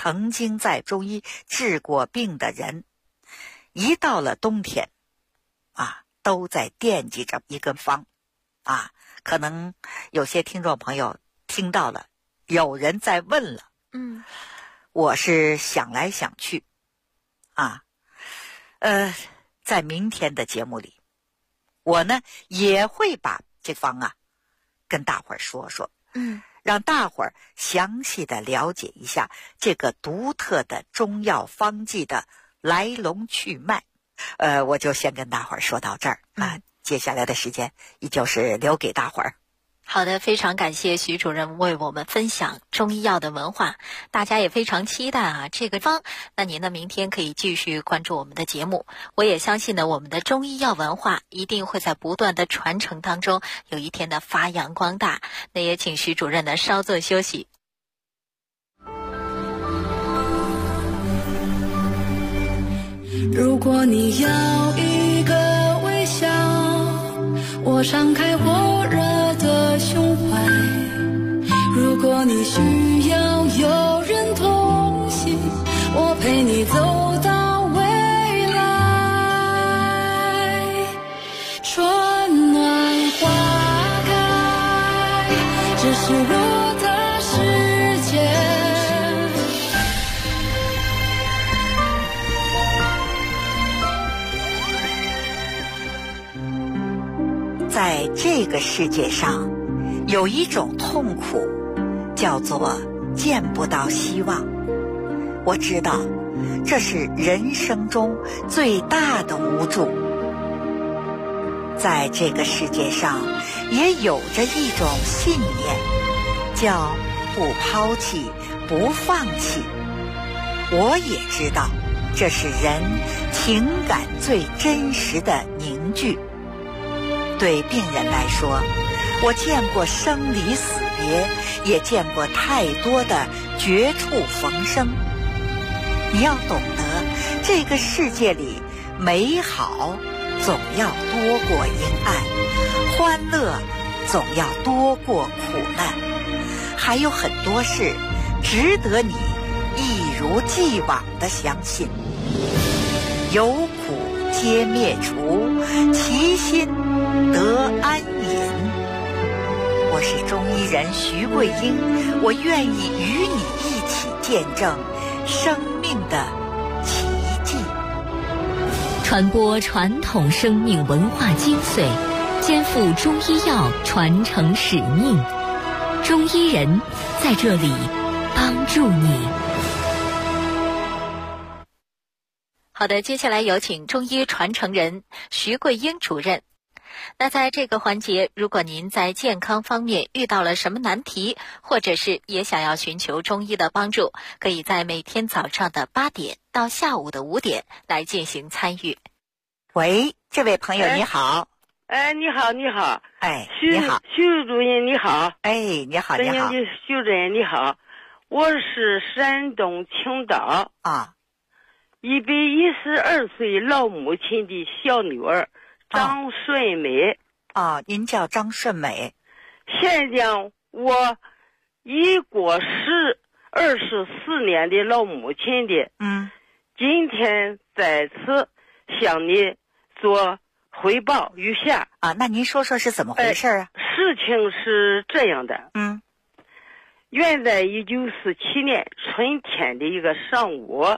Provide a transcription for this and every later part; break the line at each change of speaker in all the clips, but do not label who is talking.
曾经在中医治过病的人，一到了冬天都在惦记着一个方可能有些听众朋友听到了，有人在问了。我是想来想去在明天的节目里，我呢也会把这方跟大伙儿说说，让大伙儿详细的了解一下这个独特的中药方剂的来龙去脉。我就先跟大伙儿说到这儿接下来的时间依旧是留给大伙儿。
好的，非常感谢徐主任为我们分享中医药的文化，大家也非常期待这个方。那您呢，明天可以继续关注我们的节目。我也相信呢，我们的中医药文化一定会在不断的传承当中，有一天的发扬光大。那也请徐主任呢稍作休息。
如果你要一个微笑，我敞开火热的胸怀。如果你需要有人同行，我陪你走到未来。春暖花开，这是我的世界。
在这个世界上，有一种痛苦，叫做见不到希望。我知道，这是人生中最大的无助。在这个世界上，也有着一种信念，叫不抛弃，不放弃。我也知道，这是人情感最真实的凝聚。对病人来说，我见过生离死别，也见过太多的绝处逢生。你要懂得，这个世界里美好总要多过阴暗，欢乐总要多过苦难，还有很多事值得你一如既往地相信。有苦皆灭除，其心得安隐。我是中医人徐桂英，我愿意与你一起见证生命的奇迹，
传播传统生命文化精髓，肩负中医药传承使命。中医人在这里帮助你。
好的，接下来有请中医传承人徐桂英主任。那在这个环节，如果您在健康方面遇到了什么难题，或者是也想要寻求中医的帮助，可以在每天早上的8点到下午的5点来进行参与。
喂，这位朋友你好。
你好，你好。
你好，
徐主任你好。
你好，你好。
徐主任你好，我是山东青岛112岁老母亲的小女儿张顺美。
您叫张顺美。
现在我已过世24年的老母亲的，今天在此向你做汇报如下。
那您说说是怎么回事啊？
事情是这样的。原在1947年春天的一个上午，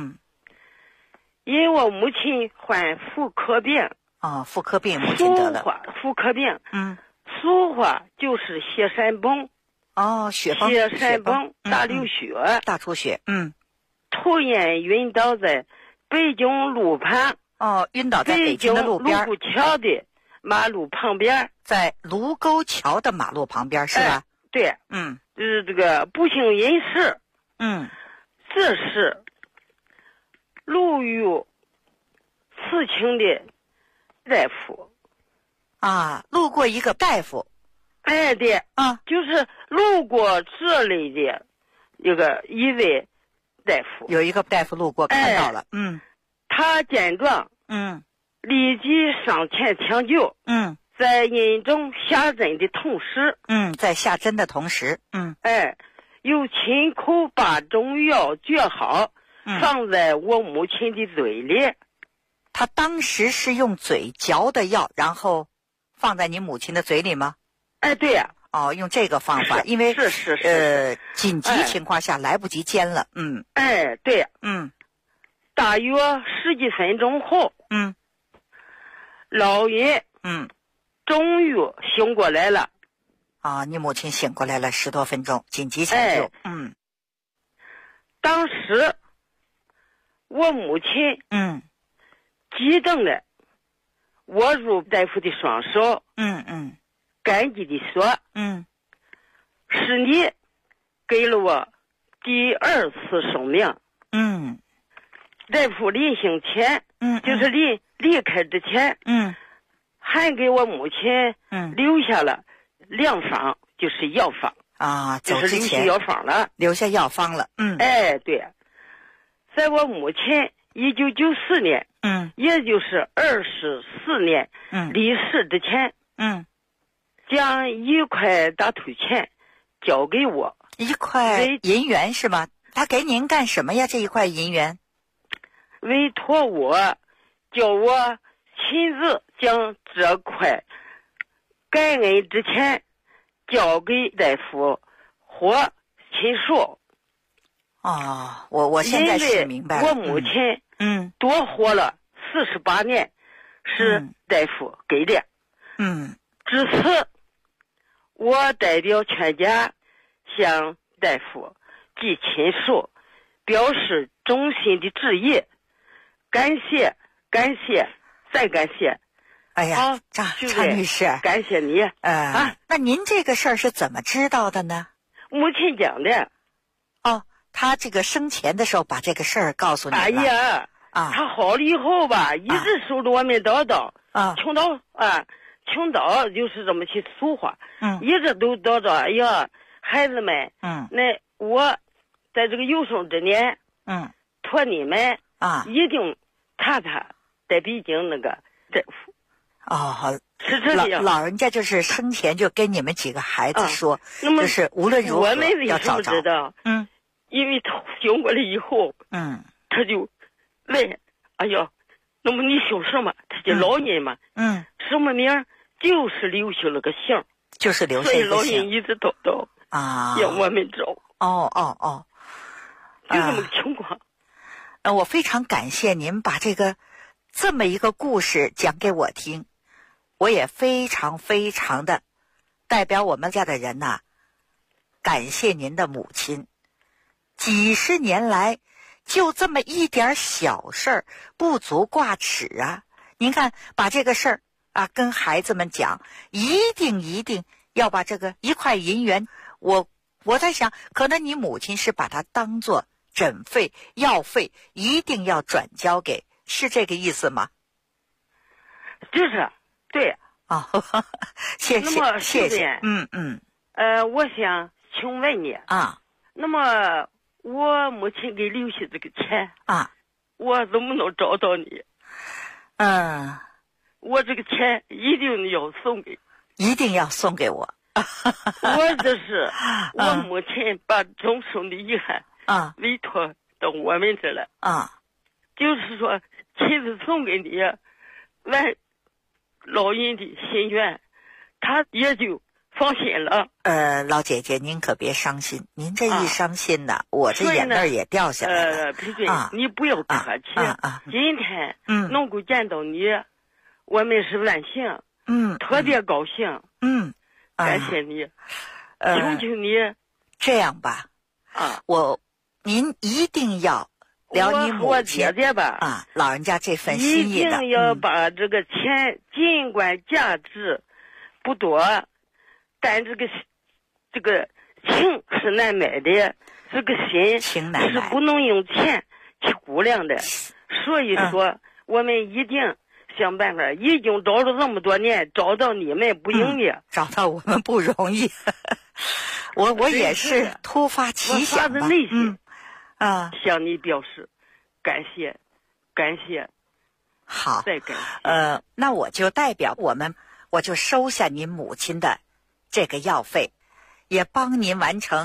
因我母亲患妇科病。
妇科病，母亲得了。
妇科病。俗话就是血山崩。
血
山崩，大流血，
大出血。
突然晕倒在北京路旁。
晕倒在北京的路边，
卢沟桥的马路旁边，
在卢沟桥的马路旁边，是吧？
对。这个不幸因事。这是路遇刺青的大夫。
路过一个大夫。
对。就是路过这里的一位大夫。
有一个大夫路过看到了。
他见状，立即上前抢救。在阴中下针的同时， 又亲口把中药卷好，放在我母亲的嘴里。
他当时是用嘴嚼的药，然后放在你母亲的嘴里吗？
哎，对呀。
用这个方法，因为
是
紧急情况下来不及煎了。
哎，对呀。大约10几分钟后，老人终于醒过来了。
你母亲醒过来了10多分钟，紧急抢救。
当时我母亲激动的握住大夫的双手，感激地说：“是你给了我第2次生命。”大夫临行前，就是离开之前，还给我母亲留下了良方，就是药方
走之前
就是留下药方了，
留下药方了。
哎，对，在我母亲1994年，也就是24年离世之前，将1块大头钱交给我
，1块银元是吗？他给您干什么呀？这1块银元？
委托我，叫我亲自将这块感恩之钱交给大夫或亲属。
我现在是明白了。
我母亲多活了48年，是大夫给的。至此，我代表全家向大夫及亲属表示衷心的致意，感谢，再感谢。
哎呀，张律师，
感谢你。
那您这个事儿是怎么知道的呢？
母亲讲的。
他这个生前的时候把这个事儿告诉你了。
哎呀，他好了以后吧，一直守着我们叨叨。青岛就是这么去俗话。一直都叨叨，哎呀，孩子们，那我在这个有生之年，托你们一定谈在北京那个大夫。是这样。
老人家就是生前就跟你们几个孩子说，就是无论如何
我们
要找着。
知道？因为他醒过来以后，他就问，哎呀，那么你姓什么？他就老人嘛，什么名？就是留下了个姓，
就是留下一个姓。
所以老人一直叨叨让我们找。就这么个情况。
我非常感谢您把这么一个故事讲给我听，我也非常的代表我们家的人感谢您的母亲。几十年来，就这么一点小事儿，不足挂齿啊！您看，把这个事儿跟孩子们讲，一定要把这个1块银元，我在想，可能你母亲是把它当作诊费、药费，一定要转交给，是这个意思吗？
就是，对。
谢谢，谢谢。
我想请问你那么我母亲给留下这个钱我怎么能找到你？我这个钱一定要送给我。我这是我母亲把终生的遗憾委托到我们这了就是说亲自送给你，完老人的心愿，他也就放心了。
老姐姐，您可别伤心，您这一伤心我这眼泪也掉下来了。
培俊，你不要客气。今天能够见到你，我们是万幸，特别高兴。感谢你，求求你。
这样吧，您一定要聊你母亲
我姐姐吧
老人家这份心意的，
一定要把这个钱，尽管价值不多，但这个情是难买的，这个心是不能用钱去估量的。所以说，我们一定想办法，已经找了这么多年，找到你们不容易，
找到我们不容易。我也是突发奇想吧，
我发自内心向你表示感谢。
好，
再感谢。
那我就代表我就收下您母亲的这个药费，也帮您完成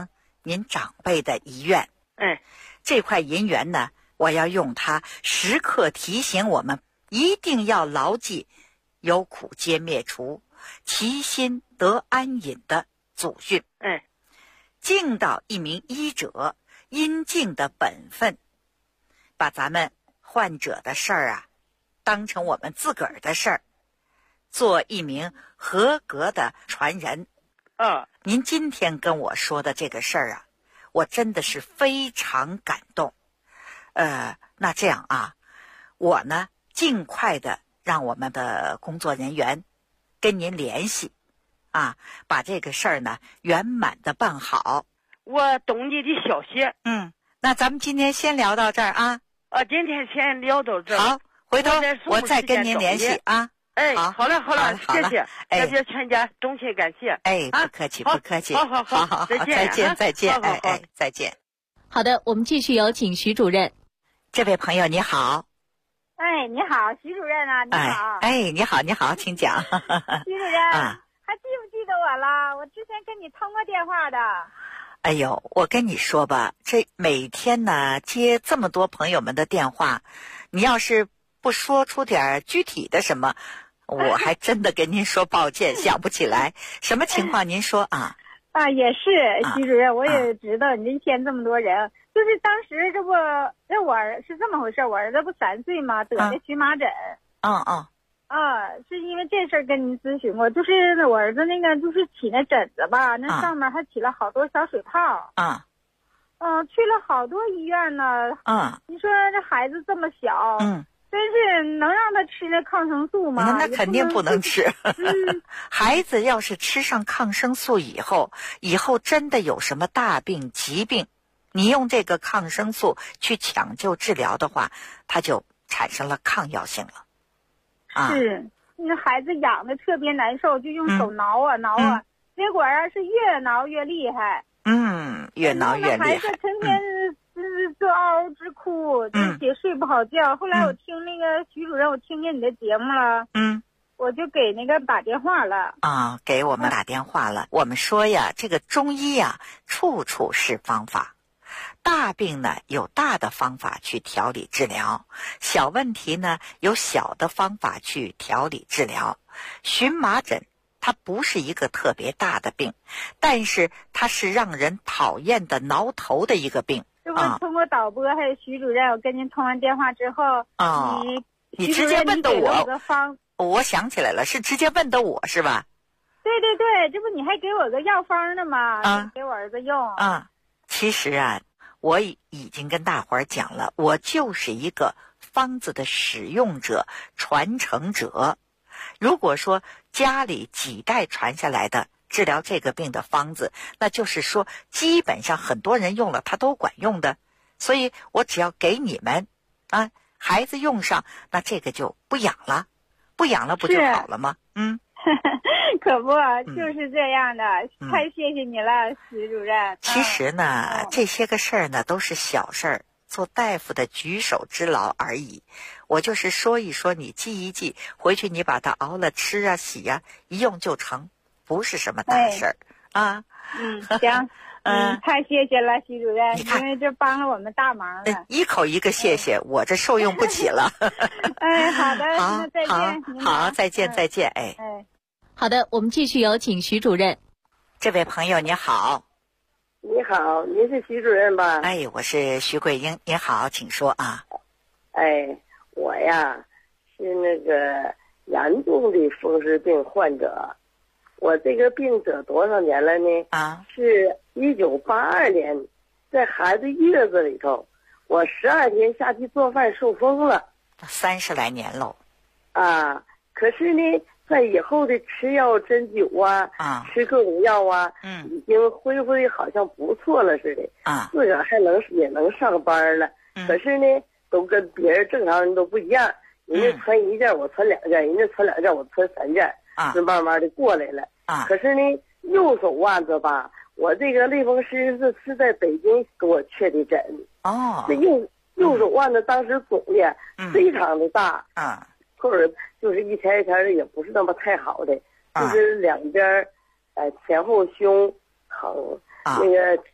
您长辈的遗愿。这块银元呢，我要用它时刻提醒我们，一定要牢记有苦皆灭除，其心得安隐的祖训。敬到一名医者应尽的本分，把咱们患者的事儿当成我们自个儿的事儿，做一名合格的传人。您今天跟我说的这个事儿我真的是非常感动。那这样我呢尽快的让我们的工作人员跟您联系把这个事儿呢圆满的办好。
我懂你的消息。
那咱们今天先聊到这儿
今天先聊到这儿。
好，回头我再跟您联系
好了，谢谢，大家全家衷心感谢。
不客气，不客气。
好，再见，
再见，再见。
好的，我们继续有请徐主任。
这位朋友你好。
你好，徐主任你好。
你好，请讲。
徐主任还记不记得我了？我之前跟你通过电话的。
哎呦，我跟你说吧，这每天呢接这么多朋友们的电话，你要是不说出点具体的什么，我还真的跟您说抱歉，想不起来。什么情况您说
也是，徐主任，我也知道你一天这么多人，就是当时这我是这么回事，我儿子不3岁吗？得的荨麻疹。是因为这事儿跟您咨询过，就是我儿子那个就是起那疹子吧，那上面还起了好多小水泡。去了好多医院呢。你说这孩子这么小，真是能让他吃那抗生素吗？
那肯定不能吃。孩子要是吃上抗生素以后真的有什么大病疾病，你用这个抗生素去抢救治疗的话，他就产生了抗药性了。
是，那孩子痒的特别难受，就用手挠结果是越挠越厉害。越挠越厉害。孩子成天就嗷嗷直哭，也睡不好觉。后来我听那个徐主任，我听见你的节目了。我就给那个打电话了。
给我们打电话了。我们说呀，这个中医处处是方法。大病呢有大的方法去调理治疗，小问题呢有小的方法去调理治疗。荨麻疹它不是一个特别大的病，但是它是让人讨厌的挠头的一个病。
这不通过导播还有徐主任，我跟您通完电话之后，
你直接问的我想起来了，是直接问的我是吧？
对，这不你还给我个药方呢吗？给我儿子用。
其实我已经跟大伙儿讲了，我就是一个方子的使用者、传承者。如果说家里几代传下来的治疗这个病的方子，那就是说基本上很多人用了它都管用的，所以我只要给你们孩子用上，那这个就不痒了不就好了吗？
可不就是这样的。太谢谢你了，徐主任。
其实呢这些个事儿呢都是小事儿，做大夫的举手之劳而已。我就是说一说，你记一记，回去你把它熬了吃洗一用就成，不是什么大事儿
行。太谢谢了，徐主任，因为这帮了我们大忙了。
一口一个谢谢，我这受用不起了。
好的，那再见。
好，再见。
好的，我们继续有请徐主任。
这位朋友你好。
你好，您是徐主任吧？
我是徐桂英，您好，请说
我呀是那个严重的风湿病患者。我这个病得多少年了呢？是1982年，在孩子月子里头，我12天下去做饭受风了
，30来年喽。
可是呢，在以后的吃药针灸吃各种药已经恢复的好像不错了似的自个儿也能上班了。可是呢，都跟别人正常人都不一样，人家穿1件我穿2件，人家穿2件我穿3件，就慢慢的过来了。可是呢，右手腕子吧，我这个类风湿是在北京给我确的诊。那右手腕子当时肿的非常的大或者就是一天一天的也不是那么太好的，就是两边前后胸疼，那个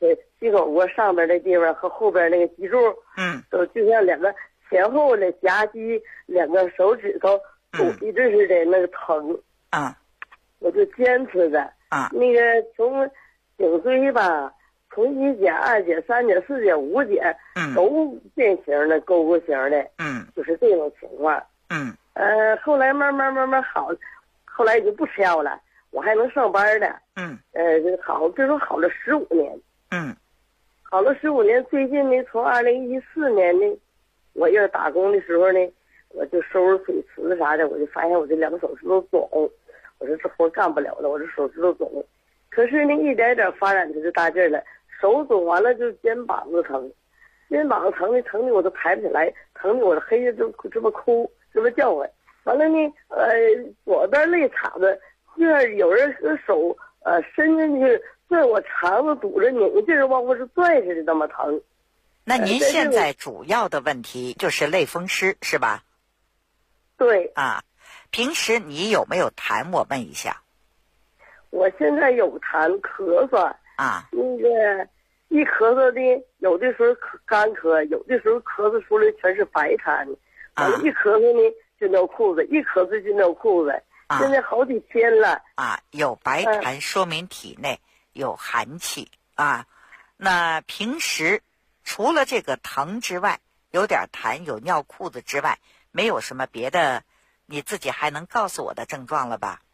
膝口窝上边的地方和后边那个脊柱，都就像两个前后的夹击，两个手指头都一直是的那个疼
啊。
我就坚持着
啊，
那个从颈椎吧，从1节、2节、3节、4节、5节，都变形的，勾不形的，就是这种情况。后来慢慢好，后来也就不吃药了，我还能上班的。这都好了15年。好了15年，最近呢，从2014年呢，我要打工的时候呢，我就收拾水池啥的，我就发现我这2个手指头肿，我说这活干不了了，我这手指头肿。可是呢，一点点发展的就大劲了，手肿完了就肩膀子疼，肩膀子疼的我都抬不起来，疼的我黑夜就这么哭，这么叫唤。完了呢，左边肋叉子就是有人和手伸进去，在我肠子堵着拧劲儿，往我是拽似的那么疼。
那您现在主要的问题就是类风湿是吧？
对
啊，平时你有没有痰？我问一下。
我现在有痰咳嗽
啊，
那个一咳嗽的，有的时候干咳，有的时候咳嗽出来全是白痰，一咳嗽呢就尿裤子，一咳嗽就尿裤子。现在好几天了
啊，有白痰说明体内有寒气啊。那平时除了这个疼之外，有点痰有尿裤子之外，没有什么别的你自己还能告诉我的症状了吧？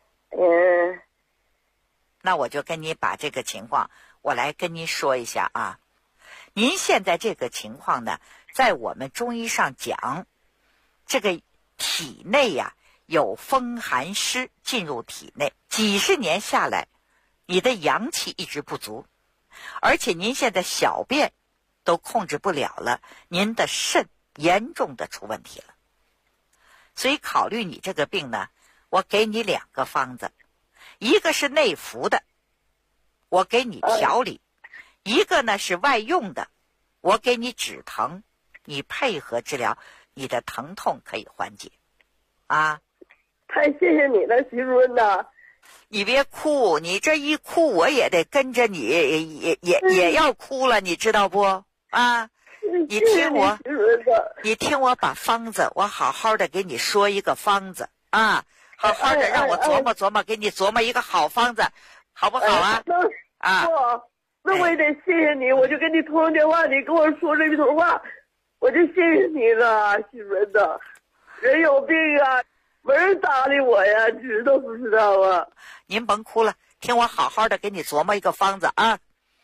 那我就跟你把这个情况我来跟您说一下啊。您现在这个情况呢，在我们中医上讲，这个体内呀有风寒湿进入体内，几十年下来，你的阳气一直不足，而且您现在小便都控制不了了，您的肾严重的出问题了。所以考虑你这个病呢，我给你2个方子，一个是内服的，我给你调理，一个呢是外用的，我给你止疼，你配合治疗，你的疼痛可以缓解啊。
太谢谢你了，徐主任呐！
你别哭，你这一哭我也得跟着你也要哭了，你知道不啊？你听我把方子，我好好的给你说一个方子啊，好好的让我琢磨琢磨，给你琢磨一个好方子，好不好啊？
那我也得谢谢你，我就跟你通了电话，你跟我说这一通话，我就谢谢你了，徐主任呐。人有病啊，没人搭理我呀，知道不知道啊？
您甭哭了，听我好好的给你琢磨一个方子啊。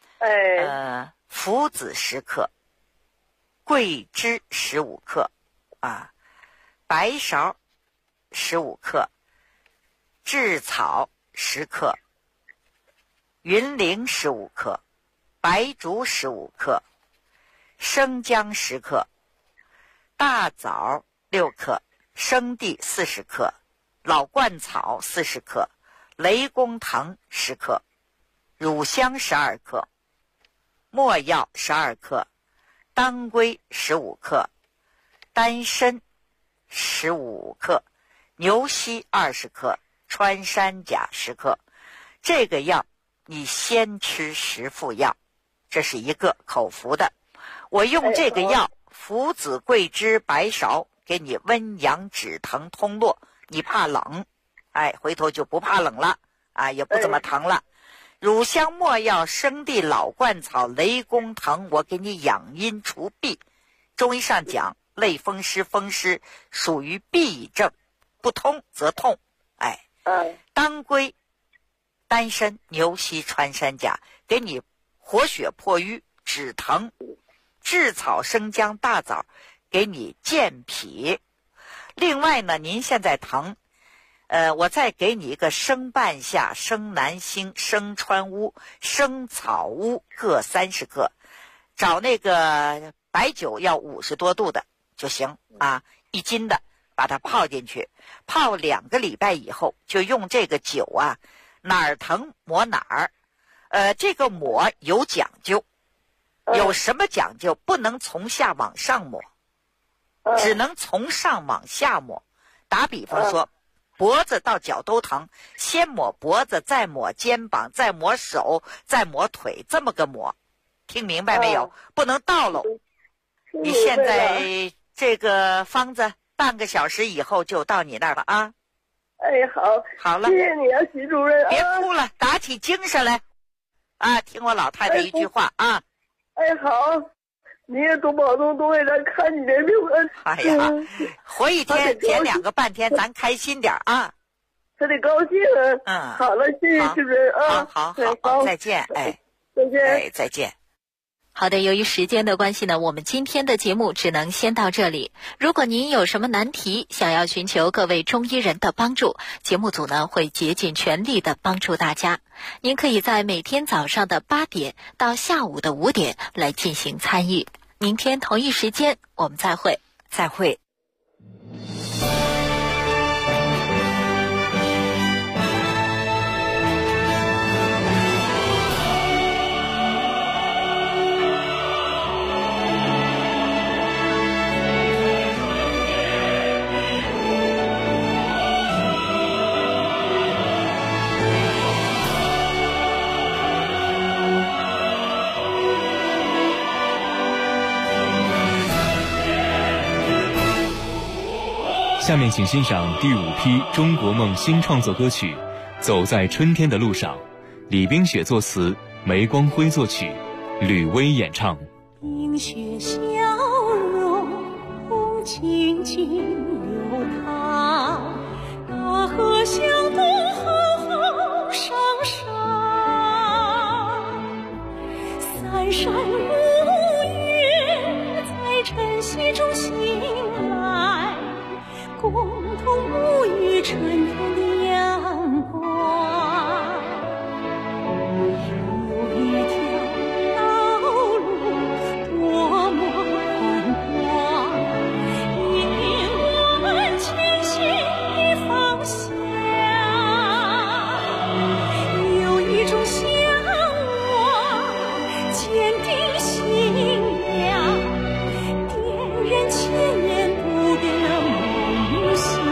附子10克，桂枝15克，白芍15克，炙草10克，云苓15克，白术15克，生姜10克，大枣6克，生地40克，老鹳草40克，雷公藤10克，乳香12克，没药12克，当归15克，丹参15克，牛膝20克，穿山甲10克。这个药你先吃10副药，这是一个口服的。我用这个药附子、桂枝、白芍给你温阳止疼通络，你怕冷，回头就不怕冷了也不怎么疼了。乳香、没药、生地、老鹳草、雷公藤，我给你养阴除痹。中医上讲，类风湿、风湿属于痹症，不通则痛。当归、丹参、牛膝、穿山甲，给你活血破瘀、止疼。炙草、生姜、大枣，给你健脾。另外呢，您现在疼，我再给你一个生半夏、生南星、生川乌、生草乌各30克，找那个白酒要50多度的就行1斤的，把它泡进去，泡2个礼拜以后，就用这个酒哪儿疼抹哪儿。这个抹有讲究，有什么讲究？不能从下往上抹，只能从上往下抹。打比方说，脖子到脚都疼，先抹脖子，再抹肩膀，再抹手，再抹腿，这么个抹。 听明白没有？不能倒漏。你现在这个方子半个小时以后就到你那儿了啊。
哎，
好了，
谢谢你啊，徐主任。
别哭了，打起精神来啊！听我老太太一句话啊。
哎，好，你也多保重，多给咱看你这病。
哎呀，活一天减2个半天，咱开心点啊。
他得高兴。好了，谢谢主任啊。
好，再见。哎，
再见。
哎，再见。
好的，由于时间的关系呢，我们今天的节目只能先到这里。如果您有什么难题，想要寻求各位中医人的帮助，节目组呢会竭尽全力的帮助大家。您可以在每天早上的8点到下午的5点来进行参与。明天同一时间我们再会。
下面请欣赏第5批中国梦新创作歌曲《走在春天的路上》，李冰雪作词，梅光辉作曲，吕薇演唱。
冰雪消融，风轻轻流淌，大河向东浩浩汤汤，三山五岳在晨曦中醒来，共同沐浴春天的阳光。有一条道路多么宽广，引领我们前行的方向。有一种向往，坚定信仰，点燃千年不变的梦想。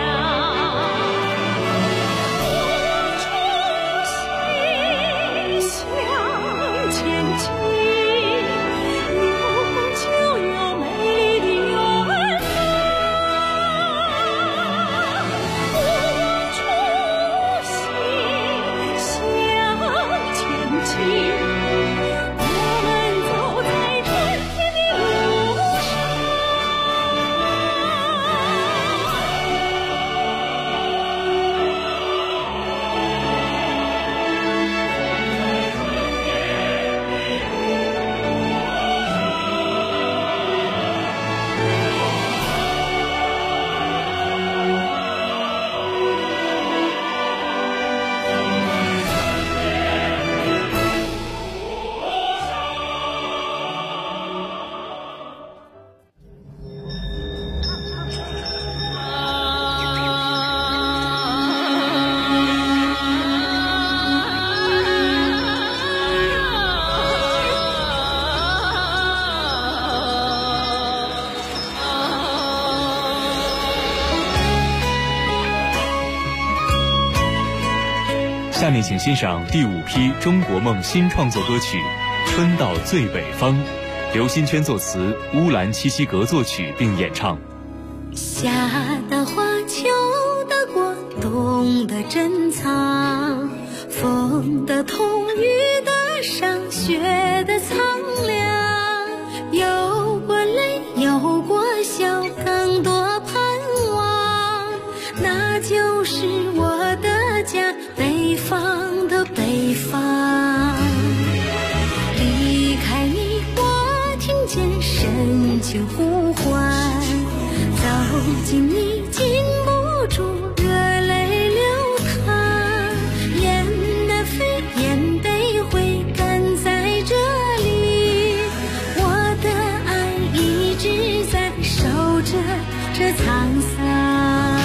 下面请欣赏第5批中国梦新创作歌曲《春到最北方》，刘新娟作词，乌兰七七格作曲并演唱。
夏的花，秋的果，冬的珍藏，风的痛，雨的伤，雪的苍凉，有过泪，有过笑，更多盼望，那就是我的家，北方的北方。离开你，我听见深情呼唤，走进你，禁不住热泪流淌，雁的飞，雁北回，赶在这里，我的爱一直在守着这沧桑。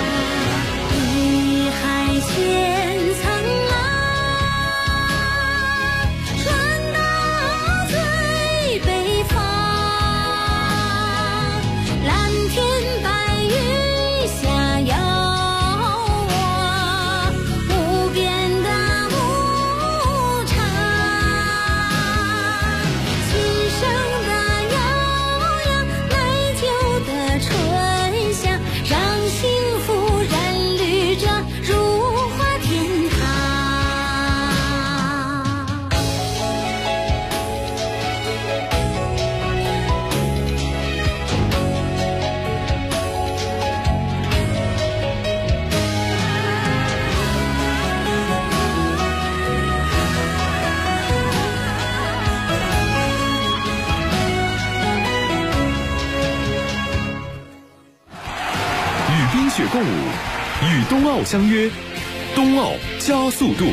碧海千苍浪，传到最北方，蓝天白云下遥望，无边的牧场，
血共舞，与冬奥相约，冬奥加速度。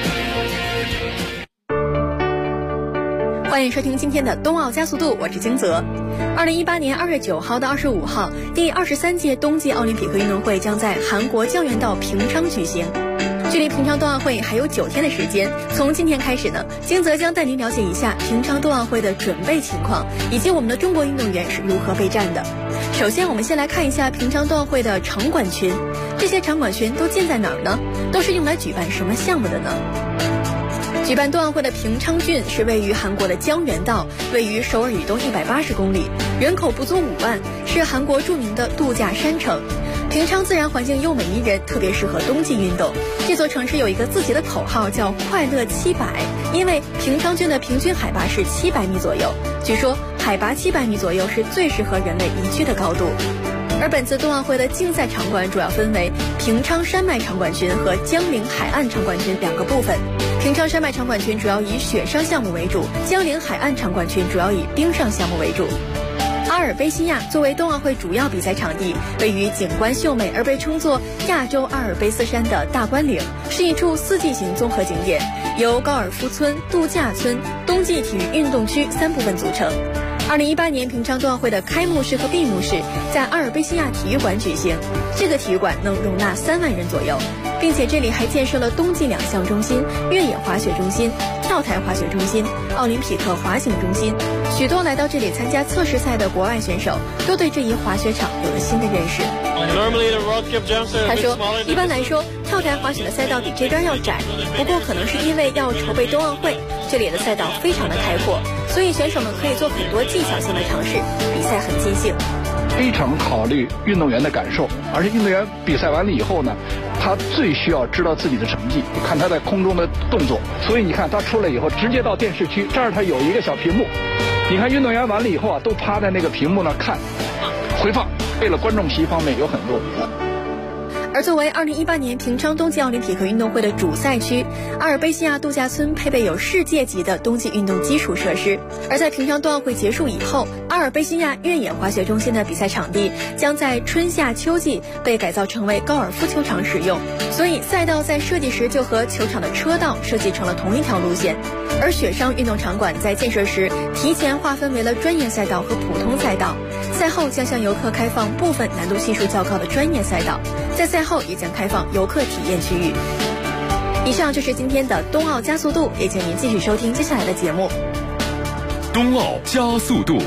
欢迎收听今天的冬奥加速度，我是金泽。2018年2月9号到25号，第23届冬季奥林匹克运动会将在韩国江原道平昌举行。距离平昌冬奥会还有9天的时间，从今天开始呢，金泽将带您了解一下平昌冬奥会的准备情况，以及我们的中国运动员是如何备战的。首先，我们先来看一下平昌冬奥会的场馆群，这些场馆群都建在哪儿呢？都是用来举办什么项目的呢？举办冬奥会的平昌郡是位于韩国的江原道，位于首尔以东180公里，人口不足5万，是韩国著名的度假山城。平昌自然环境优美宜人，特别适合冬季运动。这座城市有一个自己的口号，叫快乐700，因为平昌郡的平均海拔是700米左右，据说海拔700米左右是最适合人类宜居的高度。而本次冬奥会的竞赛场馆主要分为平昌山脉场馆群和江陵海岸场馆群2个部分。平昌山脉场馆群主要以雪上项目为主，江陵海岸场馆群主要以冰上项目为主。阿尔卑西亚作为冬奥会主要比赛场地，位于景观秀美而被称作亚洲阿尔卑斯山的大关岭，是一处4季型综合景点，由高尔夫村、度假村、冬季体育运动区3部分组成。2018年平昌冬奥会的开幕式和闭幕式在阿尔卑西亚体育馆举行，这个体育馆能容纳3万人左右，并且这里还建设了冬季2项中心、越野滑雪中心、跳台滑雪中心、奥林匹克滑行中心。许多来到这里参加测试赛的国外选手都对这一滑雪场有了新的认识。他说，一般来说跳台滑雪的赛道比这边要窄，不过可能是因为要筹备冬奥会，这里的赛道非常的开阔，所以选手们可以做很多技巧性的尝试，比赛很尽兴。
非常考虑运动员的感受，而且运动员比赛完了以后呢，他最需要知道自己的成绩，看他在空中的动作。所以你看他出来以后直接到电视区，这儿他有一个小屏幕，你看运动员完了以后啊，都趴在那个屏幕那看回放，为了观众席方面有很多。
而作为2018年平昌冬季奥林匹克运动会的主赛区，阿尔卑西亚度假村配备有世界级的冬季运动基础设施。而在平昌冬奥会结束以后，阿尔卑西亚越野滑雪中心的比赛场地将在春夏秋季被改造成为高尔夫球场使用，所以赛道在设计时就和球场的车道设计成了同一条路线。而雪上运动场馆在建设时提前划分为了专业赛道和普通赛道，赛后将向游客开放部分难度系数较高的专业赛道，在赛后也将开放游客体验区域。以上就是今天的冬奥加速度，也请您继续收听接下来的节目。
冬奥加速度。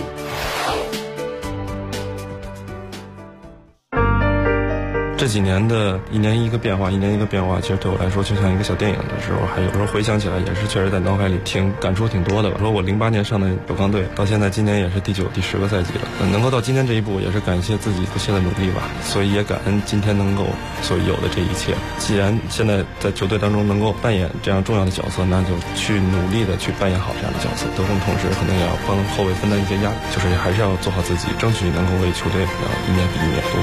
这几年的一年一个变化，其实对我来说就像一个小电影的时候，还有时候回想起来也是确实在脑海里感触挺多的吧。说我08年上的首钢队，到现在今年也是第9、第10个赛季了，能够到今天这一步，也是感谢自己不懈的努力吧。所以也感恩今天能够所有的这一切。既然现在在球队当中能够扮演这样重要的角色，那就去努力的去扮演好这样的角色。德宏同时可能也要帮后卫分担一些压力，就是还是要做好自己，争取能够为球队一年比一年多。